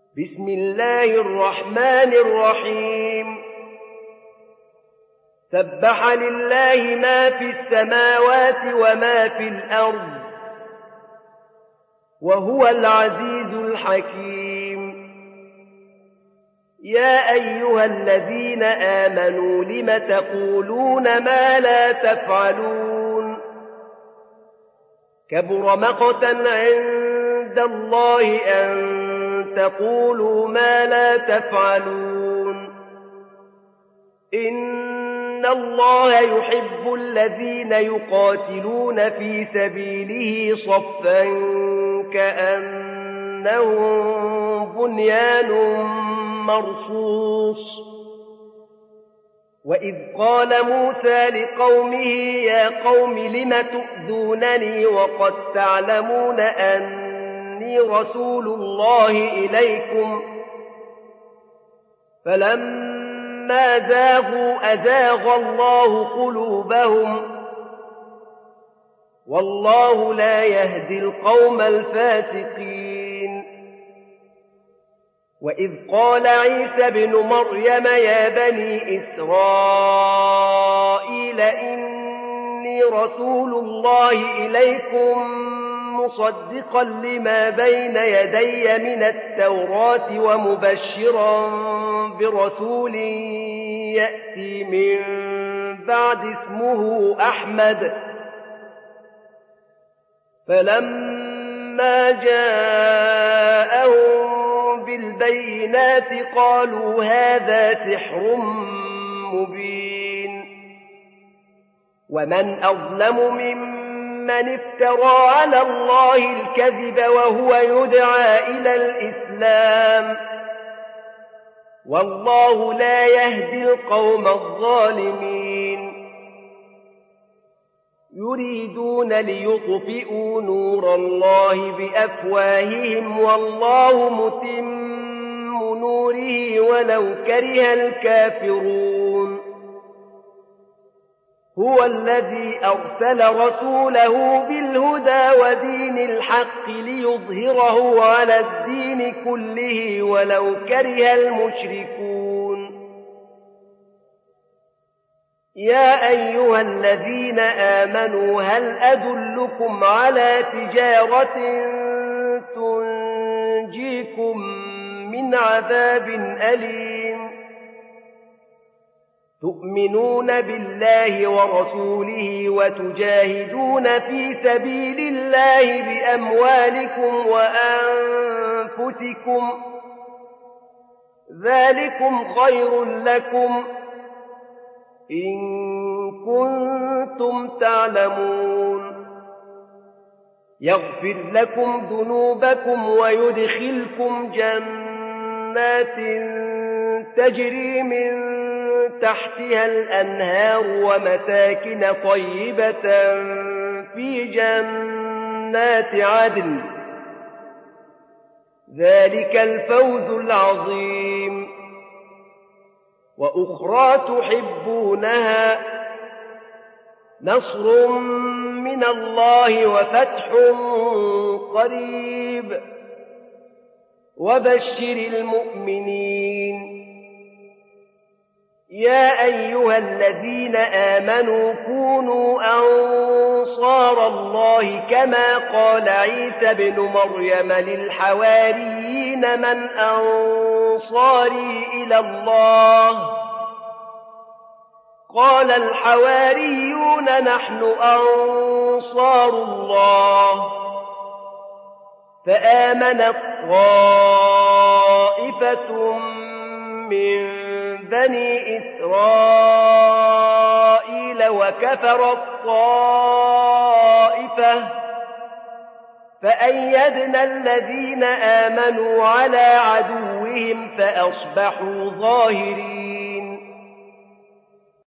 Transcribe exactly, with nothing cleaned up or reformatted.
بسم الله الرحمن الرحيم سبح لله ما في السماوات وما في الأرض وهو العزيز الحكيم يا أيها الذين آمنوا لم تقولون ما لا تفعلون كبر مقتا عند الله أن تقولوا ما لا تفعلون إن الله يحب الذين يقاتلون في سبيله صفا كأنهم بنيان مرصوص وإذ قال موسى لقومه يا قوم لم تؤذونني وقد تعلمون أني رسول الله إليكم فلما زاغوا أزاغ الله قلوبهم والله لا يهدي القوم الفاسقين وإذ قال عيسى ابن مريم يا بني إسرائيل إني رسول الله إليكم مصدقا لما بين يدي من التوراة ومبشرا برسول يأتي من بعد اسمه أحمد فلما جاءهم بالبينات قالوا هذا سحر مبين ومن أظلم ممن افترى على الله الكذب وهو يدعى إلى الإسلام والله لا يهدي القوم الظالمين يريدون ليطفئوا نور الله بأفواههم والله متم نوره ولو كره الكافرون هو الذي أرسل رسوله بالهدى ودين الحق ليظهره على الدين كله ولو كره المشركون يا أيها الذين آمنوا هل أدلكم على تجارة تنجيكم من عذاب أليم تؤمنون بالله ورسوله وتجاهدون في سبيل الله بأموالكم وأنفسكم ذلكم خير لكم إن كنتم تعلمون يغفر لكم ذنوبكم ويدخلكم جنات تجري من تحتها الأنهار ومساكن طيبة في جنات عدن ذلك الفوز العظيم وأخرى تحبونها نصر من الله وفتح قريب وبشر المؤمنين يا أيها الذين آمنوا كونوا أنصار الله كما قال عيسى ابن مريم للحواريين من أنصاري إلى الله قال الحواريون نحن أنصار الله فآمنت طائفة من بني إسرائيل وكفرت طائفة فأيدنا الذين آمنوا على عدوهم فأصبحوا ظاهرين